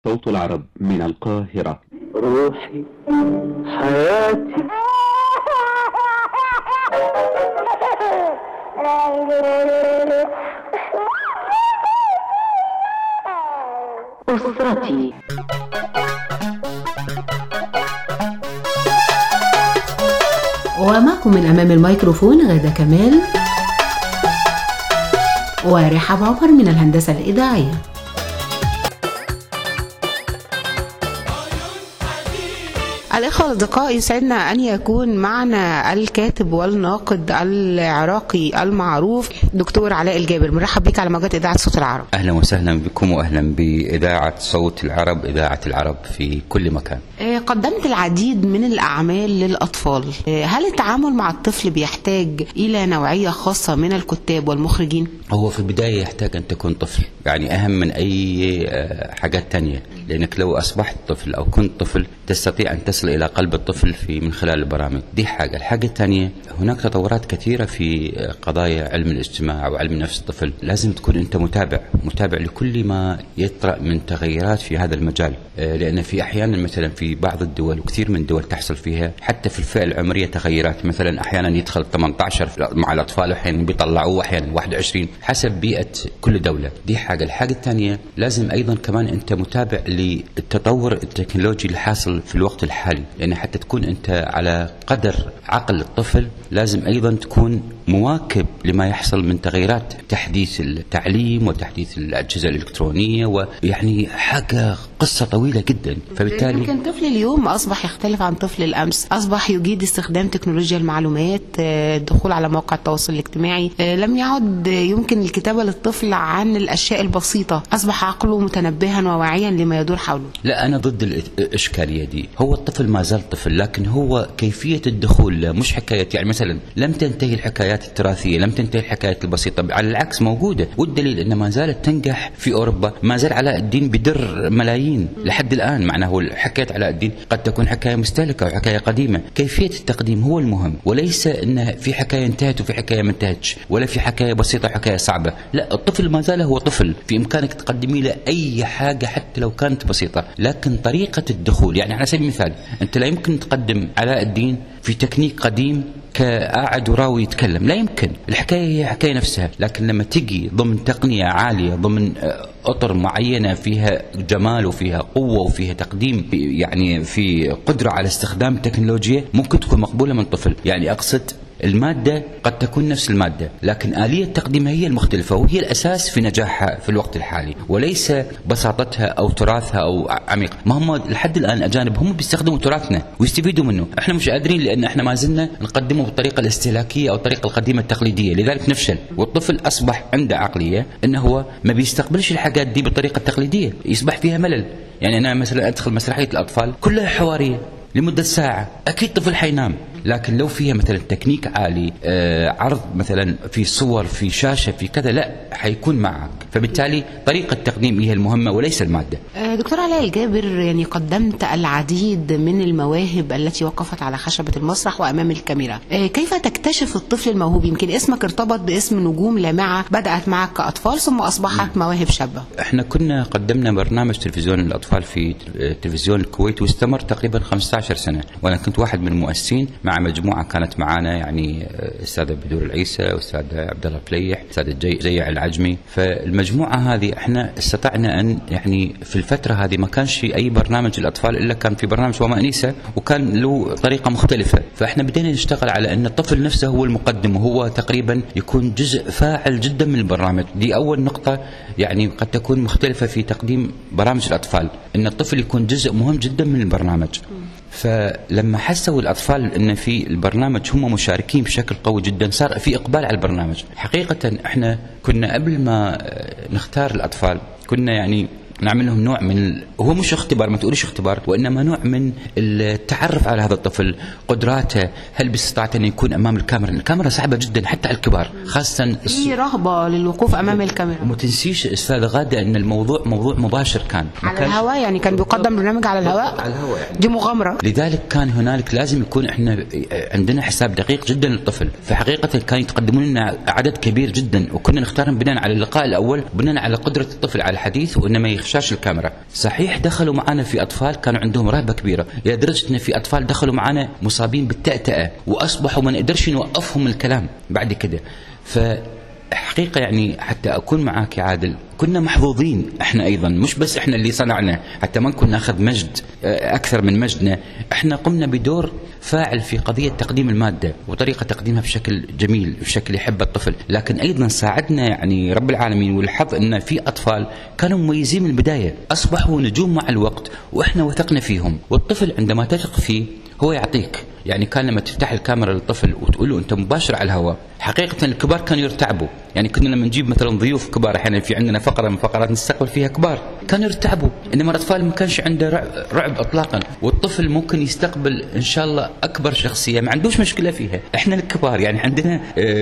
صوت العرب من القاهرة. روحي حياتي أسرتي. ومعكم من أمام الميكروفون غادة كمال ورحاب عمر من الهندسة الإذاعية. الإخوة الأصدقاء، يسعدنا أن يكون معنا الكاتب والناقد العراقي المعروف دكتور علاء الجابر. مرحب بك على موجات إذاعة صوت العرب. أهلا وسهلا بكم وأهلا بإذاعة صوت العرب، إذاعة العرب في كل مكان. قدمت العديد من الأعمال للأطفال. هل التعامل مع الطفل بيحتاج إلى نوعية خاصة من الكتاب والمخرجين؟ هو في البداية يحتاج أن تكون طفل، يعني أهم من أي حاجات تانية، لأنك لو أصبحت طفل أو كنت طفل تستطيع أن تصل إلى قلب الطفل من خلال البرامج. دي حاجة. الحاجة الثانية، هناك تطورات كثيرة في قضايا علم الاجتماع وعلم نفس الطفل. لازم تكون أنت متابع لكل ما يطرأ من تغيرات في هذا المجال، لأن في أحيانا مثلا في بعض الدول وكثير من الدول تحصل فيها حتى في الفئة العمرية تغيرات. مثلا أحيانا يدخل 18 مع الأطفال، أحيانا بيطلعوه، أحيانا 21 حسب بيئة كل دولة. دي حاجة. الحاجة الثانية، لازم أيضا كمان أنت متابع للتطور التكنولوجي اللي حاصل في الوقت الحالي، لأن حتى تكون أنت على قدر عقل الطفل لازم أيضا تكون مواكب لما يحصل من تغيرات، تحديث التعليم وتحديث الأجهزة الإلكترونية، ويعني حاجة قصة طويلة جدا. فبالتالي يمكن طفل اليوم أصبح يختلف عن طفل الأمس، أصبح يجيد استخدام تكنولوجيا المعلومات، الدخول على مواقع التواصل الاجتماعي. لم يعد يمكن الكتابة للطفل عن الأشياء البسيطة، أصبح عقله متنبها وواعيا لما يدور حوله. لا، أنا ضد الإشكالية دي. هو الطفل ما زال طفل، لكن هو كيفية الدخول مش حكاية، يعني مثلا لم تنتهي الحكايات التراثية، لم تنتهي الحكايات البسيطة، على العكس موجودة، والدليل أن ما زالت تنجح في أوروبا. ما زال علاء الدين بدر ملايين لحد الآن. معناه حكاية علاء الدين قد تكون حكاية مستهلكة وحكاية قديمة. كيفية التقديم هو المهم، وليس أن في حكاية انتهت وفي حكاية ما انتهتش، ولا في حكاية بسيطة وحكاية صعبة. لا، الطفل ما زال هو طفل، في إمكانك تقدمي له أي حاجة حتى لو كانت بسيطة، لكن طريقة الدخول، يعني على سبيل المثال أنت لا يمكن تقدم علاء الدين في تكنيك قديم كقاعد وراوي يتكلم، لا يمكن. الحكاية هي حكاية نفسها، لكن لما تجي ضمن تقنية عالية، ضمن أطر معينة فيها جمال وفيها قوة وفيها تقديم، يعني في قدرة على استخدام التكنولوجيا، ممكن تكون مقبولة من طفل. يعني أقصد المادة قد تكون نفس المادة، لكن آلية تقديمها هي المختلفة، وهي الأساس في نجاحها في الوقت الحالي، وليس بساطتها أو تراثها أو عميق. ما هم لحد الآن أجانب هم بيستخدموا تراثنا ويستفيدوا منه، احنا مش قادرين، لأن احنا ما زلنا نقدمه بالطريقة الاستهلاكية أو الطريقة القديمة التقليدية، لذلك نفشل. والطفل أصبح عنده عقلية أنه هو ما بيستقبلش الحاجات دي بالطريقة التقليدية، يصبح فيها ملل. يعني أنا مثلا أدخل مسرحية الأطفال كلها حوارية لمدة ساعة، أكيد طفل حينام. لكن لو فيها مثلا تكنيك عالي، عرض مثلا في صور، في شاشة، في كذا، لا حيكون معك. فبالتالي طريقة التقديم هي المهمة وليس المادة. دكتور علاء الجابر، يعني قدمت العديد من المواهب التي وقفت على خشبة المسرح وأمام الكاميرا. كيف تكتشف الطفل الموهوب؟ يمكن اسمك ارتبط باسم نجوم لامعة بدأت معك كأطفال ثم أصبحت مواهب شابة. احنا كنا قدمنا برنامج تلفزيون للأطفال في تلفزيون الكويت، واستمر تقريبا 15 سنة، وأنا كنت واحد من المؤسسين مع مجموعة كانت معانا، يعني أستاذ بدور العيسى، أستاذ عبد الله فليح، أستاذ جيع العجمي. فالمجموعة هذه احنا استطعنا أن، يعني في الفترة هذه ما كانش أي برنامج للأطفال إلا كان في برنامج وما أنيسة، وكان له طريقة مختلفة. فاحنا بدينا نشتغل على أن الطفل نفسه هو المقدم، وهو تقريبا يكون جزء فاعل جدا من البرنامج. دي أول نقطة يعني قد تكون مختلفة في تقديم برامج الأطفال، أن الطفل يكون جزء مهم جدا من البرنامج. فلما حسوا الأطفال أن في البرنامج هم مشاركين بشكل قوي جدا، صار في إقبال على البرنامج. حقيقة احنا كنا قبل ما نختار الأطفال كنا يعني نعمل لهم نوع من هو مش اختبار، ما تقوليش اختبار، وإنما نوع من التعرف على هذا الطفل، قدراته، هل باستطاعت أن يكون أمام الكاميرا. الكاميرا صعبة جدا حتى على الكبار، خاصة في رهبة للوقوف أمام الكاميرا. وما تنسيش أستاذ غادة أن الموضوع موضوع مباشر، كان على الهواء، يعني كان بيقدم برنامج على الهواء. على الهواء يعني. دي مغامرة. لذلك كان هنالك لازم يكون احنا عندنا حساب دقيق جدا للطفل. فحقيقة كانوا يتقدمون لنا عدد كبير جدا، وكنا نختارهم بناء على اللقاء الأول، بناء على قدرة الطفل على الحديث، وإنما شاشه الكاميرا. صحيح دخلوا معنا في اطفال كانوا عندهم رهبه كبيره، لدرجه ان في اطفال دخلوا معنا مصابين بالتأتأة واصبحوا ما نقدرش نوقفهم الكلام بعد كده. فحقيقه يعني حتى اكون معاك يا عادل، كنا محظوظين احنا ايضا، مش بس احنا اللي صنعنا، حتى ما نكون ناخذ مجد اكثر من مجدنا، احنا قمنا بدور فاعل في قضيه تقديم الماده وطريقه تقديمها بشكل جميل، بشكل يحب الطفل، لكن ايضا ساعدنا يعني رب العالمين والحظ ان في اطفال كانوا مميزين من البدايه، اصبحوا نجوم مع الوقت واحنا وثقنا فيهم. والطفل عندما تثق فيه هو يعطيك. يعني كان لما تفتح الكاميرا للطفل وتقول له انت مباشر على الهواء، حقيقه الكبار كانوا يرتعبوا. يعني كنا لما نجيب مثلا ضيوف كبار، احيانا في عندنا فقره من فقرات نستقبل فيها كبار، كانوا يرتعبوا، انما الاطفال ما كانش عنده رعب اطلاقا. والطفل ممكن يستقبل ان شاء الله اكبر شخصيه ما عندوش مشكله فيها. احنا الكبار يعني عندنا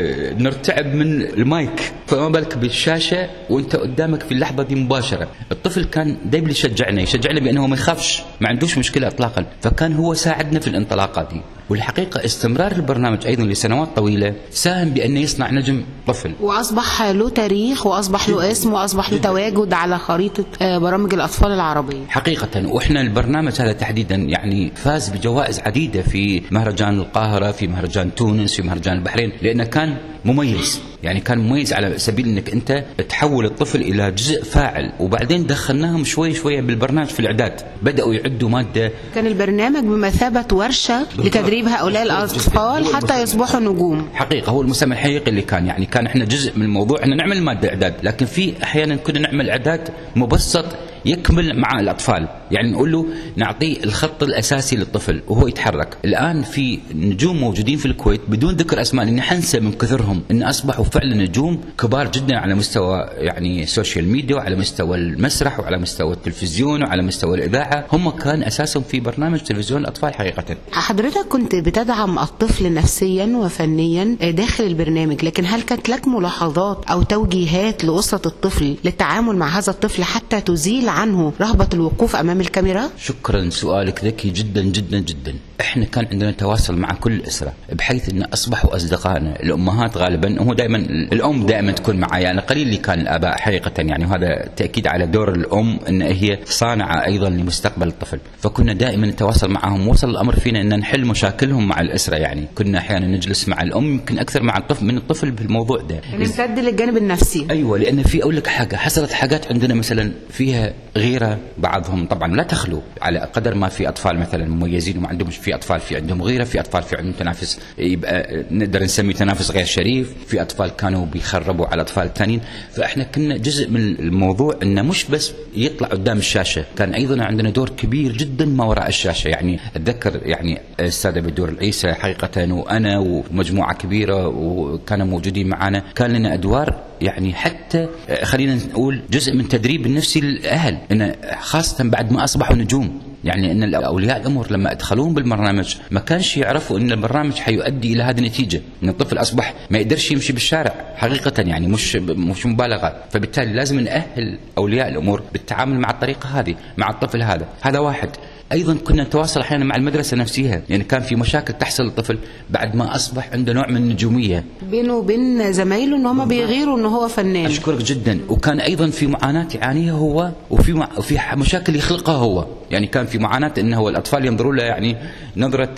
نرتعب من المايك، فما بالك بالشاشه وانت قدامك في اللحظه دي مباشره. الطفل كان دايما يشجعنا بانه ما يخافش، ما عندوش مشكله اطلاقا، فكان هو ساعدنا في الانطلاقه دي. والحقيقة استمرار البرنامج أيضا لسنوات طويلة ساهم بأن يصنع نجم طفل، وأصبح له تاريخ وأصبح له اسم وأصبح له تواجد على خريطة برامج الأطفال العربية حقيقة. وإحنا البرنامج هذا تحديدا يعني فاز بجوائز عديدة في مهرجان القاهرة، في مهرجان تونس، في مهرجان البحرين، لأنه كان مميز. يعني كان مميز على سبيل انك انت تحول الطفل الى جزء فاعل. وبعدين دخلناهم شوي شوي بالبرنامج في الاعداد، بداوا يعدوا ماده. كان البرنامج بمثابه ورشه لتدريب هؤلاء الاطفال حتى يصبحوا نجوم. حقيقه هو المسمى الحقيقي اللي كان كان احنا جزء من الموضوع، احنا نعمل ماده اعداد، لكن في احيانا كنا نعمل اعداد مبسط يكمل مع الأطفال. يعني نقول له نعطيه الخط الأساسي للطفل وهو يتحرك. الآن في نجوم موجودين في الكويت بدون ذكر أسماء، لأن حنسى من كثرهم إن أصبحوا فعلا نجوم كبار جدا على مستوى يعني السوشيال ميديا وعلى مستوى المسرح وعلى مستوى التلفزيون وعلى مستوى الإذاعة. هم كان أساسهم في برنامج تلفزيون الأطفال حقيقة. حضرتك كنت بتدعم الطفل نفسيا وفنيا داخل البرنامج، لكن هل كانت لك ملاحظات أو توجيهات لأسرة الطفل للتعامل مع هذا الطفل حتى تزيل عنه رهبة الوقوف أمام الكاميرا؟ شكرا، سؤالك ذكي جدا جدا جدا. احنا كان عندنا تواصل مع كل الأسرة بحيث ان اصبحوا اصدقائنا. الامهات غالبا، هو دائما الام دائما تكون معي، يعني قليل اللي كان الاباء حقيقة، يعني وهذا تأكيد على دور الام ان هي صانعة ايضا لمستقبل الطفل. فكنا دائما نتواصل معهم، وصل الامر فينا ان نحل مشاكلهم مع الأسرة. يعني كنا احيانا نجلس مع الام يمكن اكثر مع الطفل من الطفل بالموضوع ده، نمتد للجانب النفسي. ايوه، لان في اقول لك حاجة، حصلت حاجات عندنا مثلا فيها غيرة، بعضهم طبعا لا تخلو على قدر ما في اطفال مثلا مميزين وما عندهم، في اطفال في عندهم غيرة، في اطفال في عندهم تنافس يبقى نقدر نسميه تنافس غير شريف، في اطفال كانوا بيخربوا على اطفال الثانيين. فاحنا كنا جزء من الموضوع انه مش بس يطلع قدام الشاشة، كان ايضا عندنا دور كبير جدا ما وراء الشاشة. يعني اتذكر يعني السادة بدور العيسى حقيقة وانا ومجموعة كبيرة وكانوا موجودين معنا، كان لنا ادوار يعني حتى خلينا نقول جزء من تدريب النفسي للأهل، إن خاصة بعد ما أصبحوا نجوم. يعني إن أولياء الأمور لما أدخلوهم بالبرنامج ما كانش يعرفوا إن البرنامج حيؤدي إلى هذه النتيجة، إن الطفل أصبح ما يقدرش يمشي بالشارع حقيقة، يعني مش مبالغة. فبالتالي لازم نأهل أولياء الأمور بالتعامل مع الطريقة هذه مع الطفل هذا واحد. أيضا كنا نتواصل أحيانا مع المدرسة نفسها، يعني كان في مشاكل تحصل للطفل بعد ما أصبح عنده نوع من النجومية بينه وبين زمايله، إن هم بيغيروا إن هو فنان. أشكرك جدا. وكان أيضا في معاناة يعانيها هو، وفي مشاكل يخلقها هو. يعني كان في معاناة إنه الأطفال ينظروا له يعني نظرة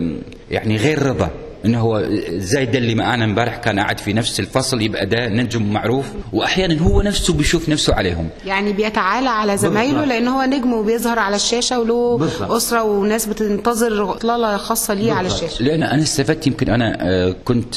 يعني غير رضا، انه هو زي ده اللي معانا امبارح كان قاعد في نفس الفصل يبقى ده نجم معروف، واحيانا هو نفسه بيشوف نفسه عليهم، يعني بيتعالى على زمايله لان هو نجم وبيظهر على الشاشه وله اسره وناس بتنتظر اطلاله خاصه ليه على الشاشه. لان انا استفدت، يمكن انا كنت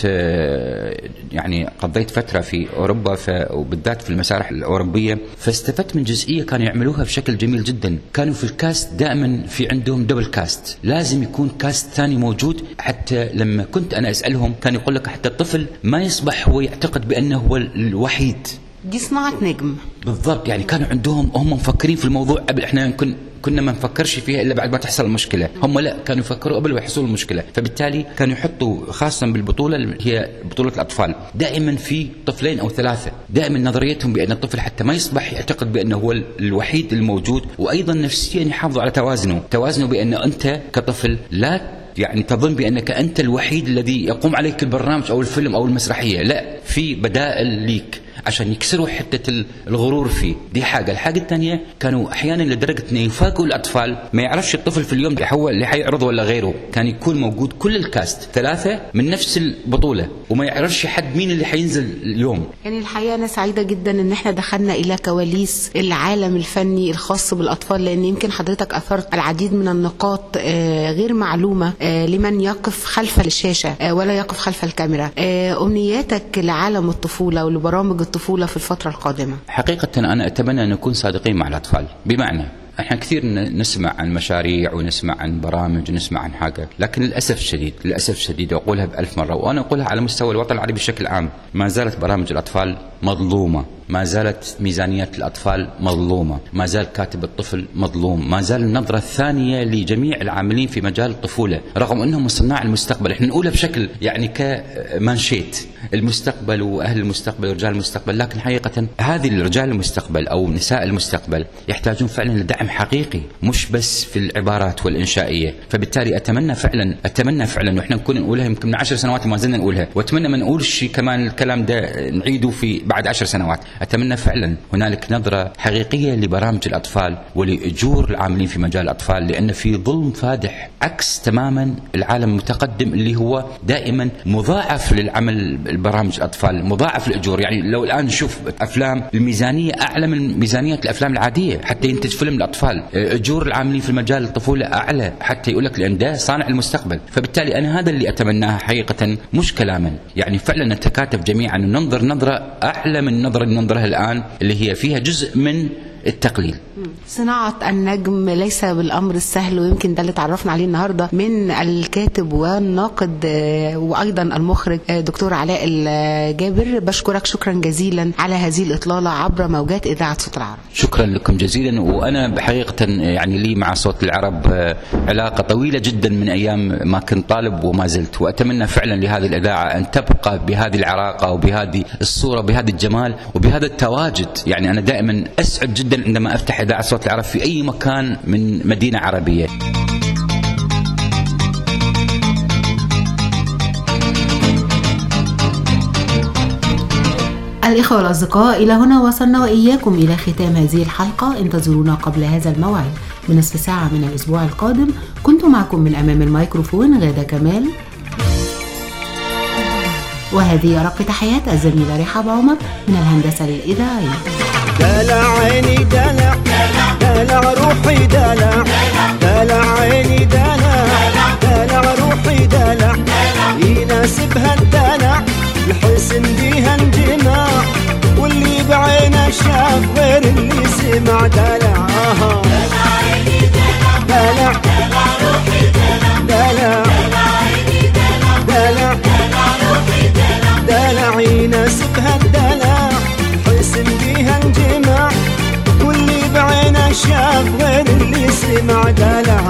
يعني قضيت فتره في اوروبا وبالذات في المسارح الاوروبيه، فاستفدت من جزئيه كانوا يعملوها بشكل جميل جدا. كانوا في الكاست دائما في عندهم دبل كاست، لازم يكون كاست ثاني موجود. حتى لما كنت أنا أسألهم كان يقول لك حتى الطفل ما يصبح هو يعتقد بأنه هو الوحيد. دي صناعة نجم بالضبط. يعني كانوا عندهم هم مفكرين في الموضوع قبل، احنا كنا ما نفكرش فيها إلا بعد ما تحصل المشكلة. هم لا، كانوا يفكروا قبل ما يحصل المشكلة. فبالتالي كانوا يحطوا خاصة بالبطولة اللي هي بطولة الأطفال دائما في طفلين أو ثلاثة، دائما نظريتهم بأن الطفل حتى ما يصبح يعتقد بأنه هو الوحيد الموجود، وأيضا نفسيا يحافظوا على توازنه بأن أنت كطفل لا يعني تظن بأنك أنت الوحيد الذي يقوم عليك البرنامج أو الفيلم أو المسرحية، لا، في بدائل ليك. عشان يكسروا حتة الغرور فيه. دي حاجة. الحاجة الثانية كانوا أحيانا لدرجة أن يفاجئوا الأطفال، ما يعرفش الطفل في اليوم اللي حيعرض ولا غيره، كان يكون موجود كل الكاست 3 من نفس البطولة وما يعرفش حد مين اللي حينزل اليوم. يعني الحقيقة أنا سعيدة جدا أن احنا دخلنا إلى كواليس العالم الفني الخاص بالأطفال، لأن يمكن حضرتك أثرت العديد من النقاط غير معلومة لمن يقف خلف الشاشة ولا يقف خلف الكاميرا. أمنياتك لعالم الطفولة ولبرامج الطفولة في الفترة القادمة؟ حقيقة أنا أتمنى أن نكون صادقين مع الأطفال، بمعنى احنا كثير نسمع عن مشاريع ونسمع عن برامج ونسمع عن حاجة، لكن للأسف الشديد وأقولها ب1000 مرة وأنا أقولها على مستوى الوطن العربي بشكل عام، ما زالت برامج الأطفال مظلومة، ما زالت ميزانيات الأطفال مظلومة، ما زال كاتب الطفل مظلوم، ما زال النظرة الثانية لجميع العاملين في مجال الطفولة رغم أنهم صناع المستقبل. احنا نقولها بشكل يعني كمانشيت، المستقبل وأهل المستقبل ورجال المستقبل، لكن حقيقة هذه الرجال المستقبل أو نساء المستقبل يحتاجون فعلا لدعم حقيقي، مش بس في العبارات والإنشائية. فبالتالي أتمنى فعلا وإحنا نكون نقولها يمكن من 10 سنوات وما زلنا نقولها، وأتمنى ما نقولش كمان الكلام ده نعيده في بعد 10 سنوات. أتمنى فعلا هنالك نظرة حقيقية لبرامج الأطفال ولأجور العاملين في مجال الأطفال، لأن في ظلم فادح عكس تماما العالم المتقدم اللي هو دائما مضاعف للعمل البرامج الأطفال، مضاعف الأجور. يعني لو الآن نشوف أفلام الميزانية أعلى من ميزانية الأفلام العادية حتى ينتج فيلم الأطفال، أجور العاملين في المجال الطفولة أعلى حتى يقول لك لأن ده صانع المستقبل. فبالتالي أنا هذا اللي أتمناه حقيقة، مش كلاما، يعني فعلا نتكاتف جميعا وننظر نظرة أعلى من النظرة اللي ننظرها الآن اللي هي فيها جزء من التقليل. صناعة النجم ليس بالأمر السهل، ويمكن ده اللي تعرفنا عليه النهاردة من الكاتب والناقد وأيضا المخرج دكتور علاء الجابر. بشكرك شكرا جزيلا على هذه الإطلالة عبر موجات إذاعة صوت العرب. شكرا لكم جزيلا. وأنا بحقيقة يعني لي مع صوت العرب علاقة طويلة جدا من أيام ما كنت طالب وما زلت، وأتمنى فعلا لهذه الإذاعة أن تبقى بهذه العلاقة وبهذه الصورة وبهذا الجمال وبهذا التواجد. يعني أنا دائما أسعد جدا عندما أفتح إذاعة صوت العرب في أي مكان من مدينة عربية. الإخوة والأصدقاء، إلى هنا وصلنا وإياكم إلى ختام هذه الحلقة. انتظرونا قبل هذا الموعد بنصف ساعة من الأسبوع القادم. كنت معكم من أمام الميكروفون غادة كمال، وهذه أرق تحيات الزميلة رحاب عمر من الهندسة الإذاعية. دلع عيني دلع دلع روحي دلع دلع عيني دلع دلع روحي دلع يناسبها الدلع الحسن بيها انجماع واللي بعينه شاف غير اللي سمع دلع دلع عيني دلع دلع روحي دلع دلع عيني دلع دلع روحي دلع يناسبها الدلع الحسن بيها انجماع واللي بعينه شاف غير اللي سمع دلع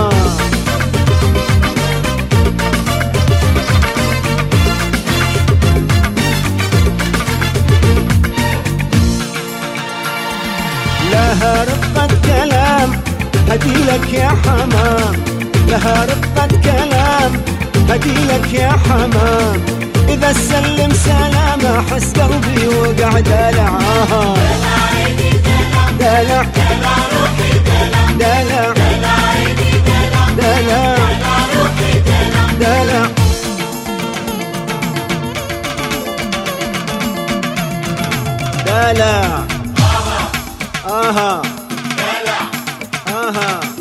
لها رقة كلام هديلك يا حمام، لها رقة كلام هديلك يا حمام، إذا سلم سلامة حس قلبي وقع دلع دلع عيني دلع دلع روحي دلع دلع عيني دلع دلع روحي دلع دلع دلع